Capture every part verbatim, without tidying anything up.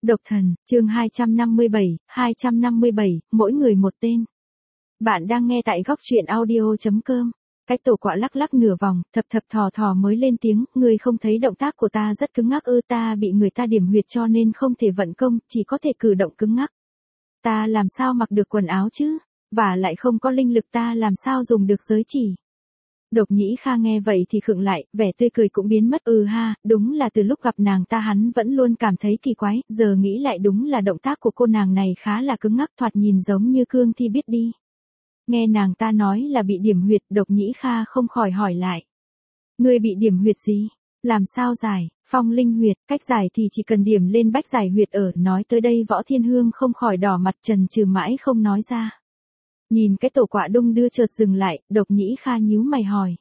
Độc thần, chương hai trăm năm mươi bảy, hai trăm năm mươi bảy, mỗi người một tên. Bạn đang nghe tại góc truyện audio chấm com. Cái tổ quạ lắc lắc nửa vòng, thập thập thò thò mới lên tiếng, ngươi không thấy động tác của ta rất cứng ngắc ư? Ta bị người ta điểm huyệt cho nên không thể vận công, chỉ có thể cử động cứng ngắc. Ta làm sao mặc được quần áo chứ? Và lại không có linh lực, ta làm sao dùng được giới chỉ? Độc Nhĩ Kha nghe vậy thì khựng lại, vẻ tươi cười cũng biến mất. Ừ ha, đúng là từ lúc gặp nàng ta hắn vẫn luôn cảm thấy kỳ quái, giờ nghĩ lại đúng là động tác của cô nàng này khá là cứng ngắc, thoạt nhìn giống như cương thi biết đi. Nghe nàng ta nói là bị điểm huyệt, Độc Nhĩ Kha không khỏi hỏi lại. Ngươi bị điểm huyệt gì? Làm sao giải? Phong linh huyệt, cách giải thì chỉ cần điểm lên bách giải huyệt ở. Nói tới đây Võ Thiên Hương không khỏi đỏ mặt, chần chừ mãi không nói ra. Nhìn cái tổ quạ đung đưa chợt dừng lại, Độc Nhĩ Kha nhíu mày hỏi.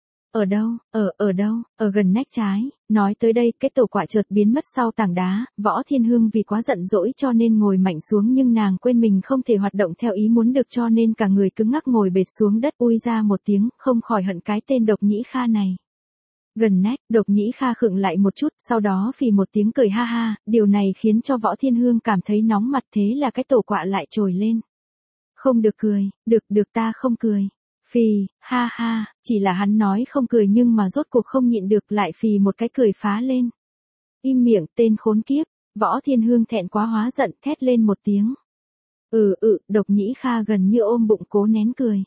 Ở đâu, ở, ở đâu, ở gần nách trái. Nói tới đây, cái tổ quạ chợt biến mất sau tảng đá. Võ Thiên Hương vì quá giận dỗi cho nên ngồi mạnh xuống, nhưng nàng quên mình không thể hoạt động theo ý muốn được cho nên cả người cứng ngắc ngồi bệt xuống đất. Ui ra một tiếng, không khỏi hận cái tên Độc Nhĩ Kha này. Gần nách, Độc Nhĩ Kha khựng lại một chút, sau đó phì một tiếng cười ha ha. Điều này khiến cho Võ Thiên Hương cảm thấy nóng mặt, thế là cái tổ quạ lại trồi lên. Không được cười, được được ta không cười. Phì, ha ha, chỉ là hắn nói không cười nhưng mà rốt cuộc không nhịn được lại phì một cái cười phá lên. Im miệng, tên khốn kiếp. Võ Thiên Hương thẹn quá hóa giận thét lên một tiếng. Ừ ừ, Độc Nhĩ Kha gần như ôm bụng cố nén cười.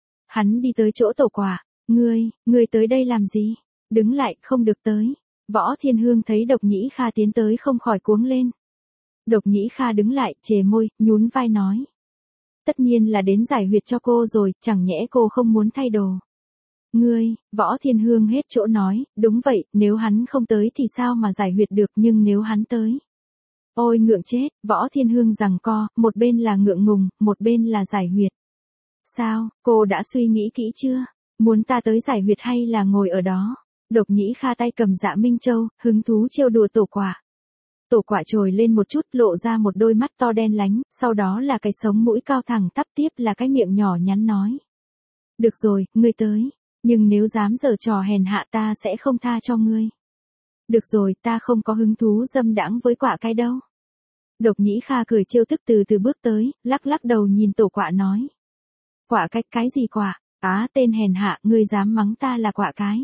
Hắn đi tới chỗ tổ quạ. Ngươi, ngươi tới đây làm gì? Đứng lại, không được tới. Võ Thiên Hương thấy Độc Nhĩ Kha tiến tới không khỏi cuống lên. Độc Nhĩ Kha đứng lại, chề môi, nhún vai nói. Tất nhiên là đến giải huyệt cho cô rồi, chẳng nhẽ cô không muốn thay đồ. Ngươi, Võ Thiên Hương hết chỗ nói, đúng vậy, nếu hắn không tới thì sao mà giải huyệt được, nhưng nếu hắn tới. Ôi ngượng chết, Võ Thiên Hương giằng co, một bên là ngượng ngùng, một bên là giải huyệt. Sao, cô đã suy nghĩ kỹ chưa? Muốn ta tới giải huyệt hay là ngồi ở đó? Độc Nhĩ Kha tay cầm Dạ Minh Châu, hứng thú trêu đùa tổ quạ. Tổ quạ trồi lên một chút, lộ ra một đôi mắt to đen lánh, sau đó là cái sống mũi cao thẳng tắp, tiếp là cái miệng nhỏ nhắn nói. Được rồi, ngươi tới, nhưng nếu dám giở trò hèn hạ ta sẽ không tha cho ngươi. Được rồi, ta không có hứng thú dâm đãng với quạ cái đâu. Độc Nhĩ Kha cười trêu tức từ từ bước tới, lắc lắc đầu nhìn tổ quạ nói. Quạ cái, cái gì quạ? Á, tên hèn hạ, ngươi dám mắng ta là quạ cái.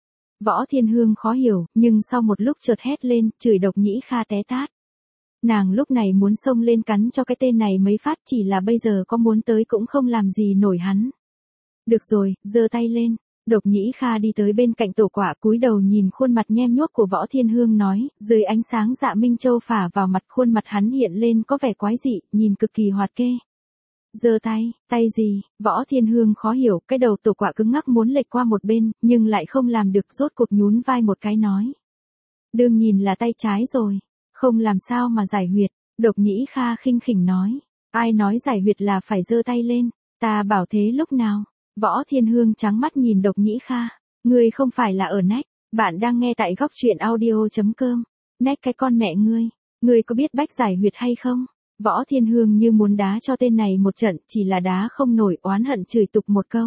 Võ Thiên Hương khó hiểu, nhưng sau một lúc chợt hét lên, chửi Độc Nhĩ Kha té tát. Nàng lúc này muốn xông lên cắn cho cái tên này mấy phát, chỉ là bây giờ có muốn tới cũng không làm gì nổi hắn. Được rồi, giơ tay lên. Độc Nhĩ Kha đi tới bên cạnh tổ quạ, cúi đầu nhìn khuôn mặt nhem nhuốc của Võ Thiên Hương nói, dưới ánh sáng Dạ Minh Châu phả vào mặt, khuôn mặt hắn hiện lên có vẻ quái dị, nhìn cực kỳ hoạt kê. Giơ tay, tay gì? Võ Thiên Hương khó hiểu, cái đầu tổ quạ cứng ngắc muốn lệch qua một bên, nhưng lại không làm được, rốt cuộc nhún vai một cái nói. Đương nhìn là tay trái rồi, không làm sao mà giải huyệt. Độc Nhĩ Kha khinh khỉnh nói. Ai nói giải huyệt là phải giơ tay lên, ta bảo thế lúc nào? Võ Thiên Hương trắng mắt nhìn Độc Nhĩ Kha. Ngươi không phải là ở nách, bạn đang nghe tại góc truyện audio chấm com. Nách cái con mẹ ngươi, ngươi có biết bách giải huyệt hay không? Võ Thiên Hương như muốn đá cho tên này một trận, chỉ là đá không nổi, oán hận chửi tục một câu.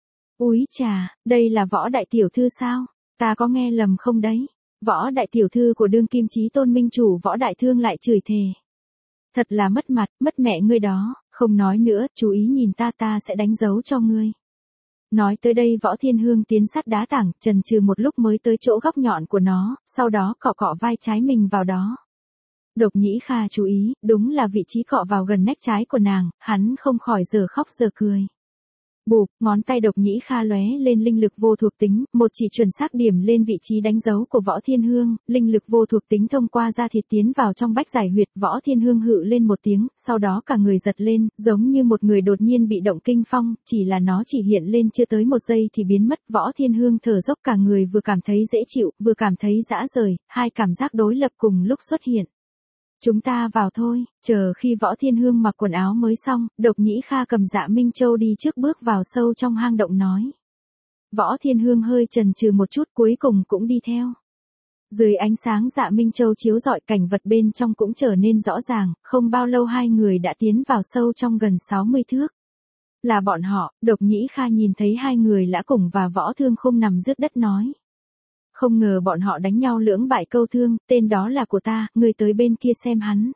Úi chà, đây là Võ đại tiểu thư sao? Ta có nghe lầm không đấy? Võ đại tiểu thư của đương kim chí tôn minh chủ Võ Đại Thương lại chửi thề. Thật là mất mặt, mất mẹ ngươi đó, không nói nữa, chú ý nhìn ta, ta sẽ đánh dấu cho ngươi. Nói tới đây Võ Thiên Hương tiến sát đá tảng, chần chừ một lúc mới tới chỗ góc nhọn của nó, sau đó cọ cọ vai trái mình vào đó. Độc Nhĩ Kha chú ý, đúng là vị trí cọ vào gần nách trái của nàng, hắn không khỏi giờ khóc giờ cười. Bụp, ngón tay Độc Nhĩ Kha lóe lên linh lực vô thuộc tính, một chỉ chuẩn xác điểm lên vị trí đánh dấu của Võ Thiên Hương, linh lực vô thuộc tính thông qua da thịt tiến vào trong bách giải huyệt. Võ Thiên Hương hự lên một tiếng, sau đó cả người giật lên, giống như một người đột nhiên bị động kinh phong, chỉ là nó chỉ hiện lên chưa tới một giây thì biến mất. Võ Thiên Hương thở dốc, cả người vừa cảm thấy dễ chịu, vừa cảm thấy dã rời, hai cảm giác đối lập cùng lúc xuất hiện. Chúng ta vào thôi. Chờ khi Võ Thiên Hương mặc quần áo mới xong, Độc Nhĩ Kha cầm Dạ Minh Châu đi trước bước vào sâu trong hang động nói. Võ Thiên Hương hơi chần chừ một chút, cuối cùng cũng đi theo. Dưới ánh sáng Dạ Minh Châu chiếu rọi, cảnh vật bên trong cũng trở nên rõ ràng, không bao lâu hai người đã tiến vào sâu trong gần sáu mươi thước. Là bọn họ. Độc Nhĩ Kha nhìn thấy hai người Lã Cùng và Võ Thương Khung nằm dưới đất nói. Không ngờ bọn họ đánh nhau lưỡng bại câu thương, tên đó là của ta, ngươi tới bên kia xem hắn.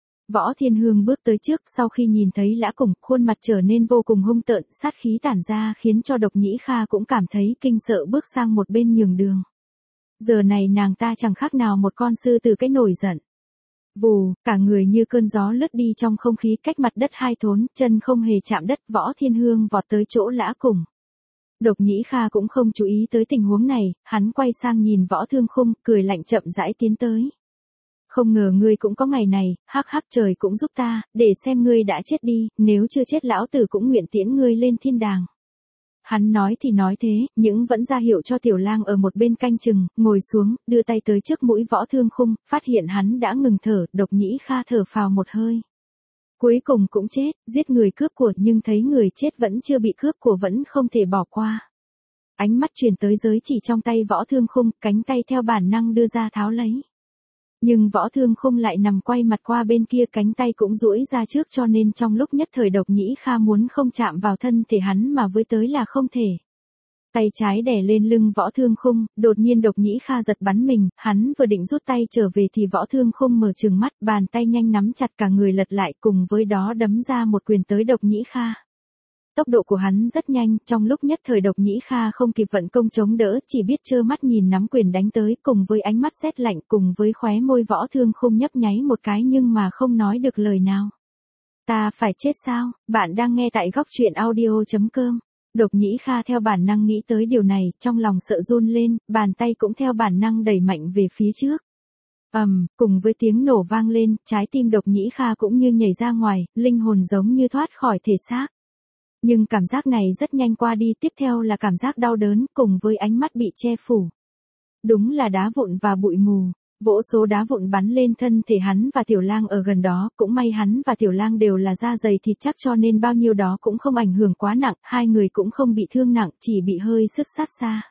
Võ Thiên Hương bước tới trước, sau khi nhìn thấy Lã Cùng, khuôn mặt trở nên vô cùng hung tợn, sát khí tản ra khiến cho Độc Nhĩ Kha cũng cảm thấy kinh sợ, bước sang một bên nhường đường. Giờ này nàng ta chẳng khác nào một con sư tử cái nổi giận. Vù, cả người như cơn gió lướt đi trong không khí, cách mặt đất hai thốn, chân không hề chạm đất. Võ Thiên Hương vọt tới chỗ Lã Cùng. Độc Nhĩ Kha cũng không chú ý tới tình huống này, hắn quay sang nhìn Võ Thương Khung, cười lạnh chậm rãi tiến tới. Không ngờ ngươi cũng có ngày này, hắc hắc, trời cũng giúp ta, để xem ngươi đã chết đi, nếu chưa chết lão tử cũng nguyện tiễn ngươi lên thiên đàng. Hắn nói thì nói thế, nhưng vẫn ra hiệu cho Tiểu Lang ở một bên canh chừng, ngồi xuống, đưa tay tới trước mũi Võ Thương Khung, phát hiện hắn đã ngừng thở. Độc Nhĩ Kha thở phào một hơi. Cuối cùng cũng chết, giết người cướp của nhưng thấy người chết vẫn chưa bị cướp của vẫn không thể bỏ qua. Ánh mắt truyền tới giới chỉ trong tay Võ Thương Khung, cánh tay theo bản năng đưa ra tháo lấy. Nhưng Võ Thương Khung lại nằm quay mặt qua bên kia, cánh tay cũng duỗi ra trước, cho nên trong lúc nhất thời Độc Nhĩ Kha muốn không chạm vào thân thể hắn mà với tới là không thể. Tay trái đè lên lưng Võ Thương Khung, đột nhiên Độc Nhĩ Kha giật bắn mình, hắn vừa định rút tay trở về thì Võ Thương Khung mở trừng mắt, bàn tay nhanh nắm chặt, cả người lật lại, cùng với đó đấm ra một quyền tới Độc Nhĩ Kha. Tốc độ của hắn rất nhanh, trong lúc nhất thời Độc Nhĩ Kha không kịp vận công chống đỡ, chỉ biết trơ mắt nhìn nắm quyền đánh tới, cùng với ánh mắt rét lạnh, cùng với khóe môi Võ Thương Khung nhấp nháy một cái nhưng mà không nói được lời nào. Ta phải chết sao? Bạn đang nghe tại góc truyện audio chấm com. Độc Nhĩ Kha theo bản năng nghĩ tới điều này, trong lòng sợ run lên, bàn tay cũng theo bản năng đẩy mạnh về phía trước. Ầm, um, cùng với tiếng nổ vang lên, trái tim Độc Nhĩ Kha cũng như nhảy ra ngoài, linh hồn giống như thoát khỏi thể xác. Nhưng cảm giác này rất nhanh qua đi, tiếp theo là cảm giác đau đớn, cùng với ánh mắt bị che phủ. Đúng là đá vụn và bụi mù. Vỗ số đá vụn bắn lên thân thể hắn và Tiểu Lang ở gần đó, cũng may hắn và Tiểu Lang đều là da dày thịt chắc cho nên bao nhiêu đó cũng không ảnh hưởng quá nặng, hai người cũng không bị thương nặng, chỉ bị hơi sức sát xa.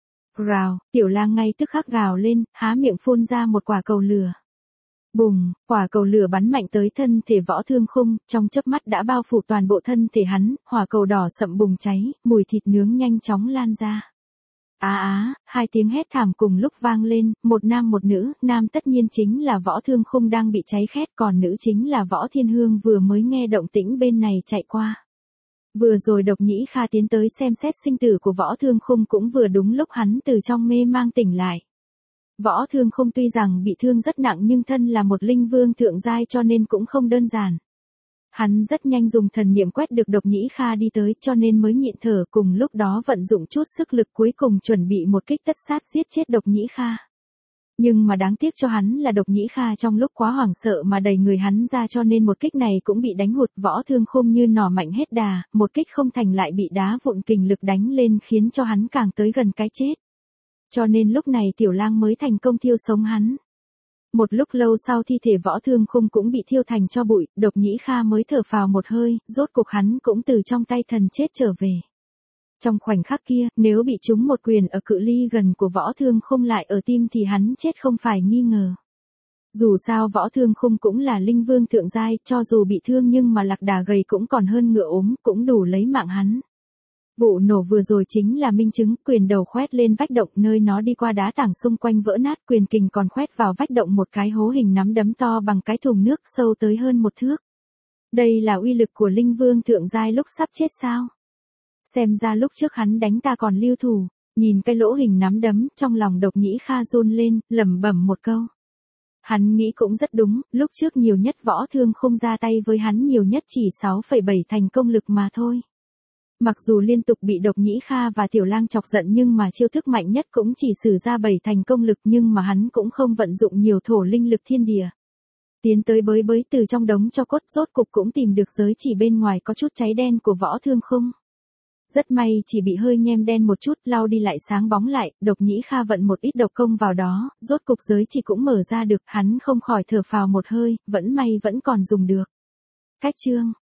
Rào, Tiểu Lang ngay tức khắc gào lên, há miệng phun ra một quả cầu lửa. Bùng, quả cầu lửa bắn mạnh tới thân thể Võ Thương Khung, trong chớp mắt đã bao phủ toàn bộ thân thể hắn, hỏa cầu đỏ sậm bùng cháy, mùi thịt nướng nhanh chóng lan ra. Á á, hai tiếng hét thảm cùng lúc vang lên, một nam một nữ, nam tất nhiên chính là Võ Thương Khung đang bị cháy khét, còn nữ chính là Võ Thiên Hương vừa mới nghe động tĩnh bên này chạy qua. Vừa rồi Độc Nhĩ Kha tiến tới xem xét sinh tử của Võ Thương Khung cũng vừa đúng lúc hắn từ trong mê mang tỉnh lại. Võ Thương Khung tuy rằng bị thương rất nặng nhưng thân là một linh vương thượng giai cho nên cũng không đơn giản. Hắn rất nhanh dùng thần niệm quét được Độc Nhĩ Kha đi tới cho nên mới nhịn thở, cùng lúc đó vận dụng chút sức lực cuối cùng chuẩn bị một kích tất sát giết chết Độc Nhĩ Kha. Nhưng mà đáng tiếc cho hắn là Độc Nhĩ Kha trong lúc quá hoảng sợ mà đẩy người hắn ra cho nên một kích này cũng bị đánh hụt. Võ Thương Khung như nỏ mạnh hết đà, một kích không thành lại bị đá vụn kình lực đánh lên khiến cho hắn càng tới gần cái chết. Cho nên lúc này Tiểu Lang mới thành công thiêu sống hắn. Một lúc lâu sau thi thể Võ Thương Khung cũng bị thiêu thành tro bụi, Độc Nhĩ Kha mới thở phào một hơi, rốt cuộc hắn cũng từ trong tay thần chết trở về. Trong khoảnh khắc kia, nếu bị trúng một quyền ở cự ly gần của Võ Thương Khung lại ở tim thì hắn chết không phải nghi ngờ. Dù sao Võ Thương Khung cũng là linh vương thượng giai, cho dù bị thương nhưng mà lạc đà gầy cũng còn hơn ngựa ốm, cũng đủ lấy mạng hắn. Vụ nổ vừa rồi chính là minh chứng, quyền đầu khoét lên vách động nơi nó đi qua đá tảng xung quanh vỡ nát, quyền kình còn khoét vào vách động một cái hố hình nắm đấm to bằng cái thùng nước sâu tới hơn một thước. Đây là uy lực của linh vương thượng giai lúc sắp chết sao? Xem ra lúc trước hắn đánh ta còn lưu thủ, nhìn cái lỗ hình nắm đấm, trong lòng Độc Nhĩ Kha run lên, lẩm bẩm một câu. Hắn nghĩ cũng rất đúng, lúc trước nhiều nhất Võ Thương Khung ra tay với hắn nhiều nhất chỉ sáu phẩy bảy thành công lực mà thôi. Mặc dù liên tục bị Độc Nhĩ Kha và Tiểu Lang chọc giận nhưng mà chiêu thức mạnh nhất cũng chỉ sử ra bảy thành công lực, nhưng mà hắn cũng không vận dụng nhiều thổ linh lực thiên địa. Tiến tới bới bới từ trong đống tro cốt, rốt cục cũng tìm được giới chỉ bên ngoài có chút cháy đen của Võ Thương Khung. Rất may chỉ bị hơi nhem đen một chút, lau đi lại sáng bóng lại, Độc Nhĩ Kha vận một ít độc công vào đó, rốt cục giới chỉ cũng mở ra được, hắn không khỏi thở phào một hơi, vẫn may vẫn còn dùng được. Cách chương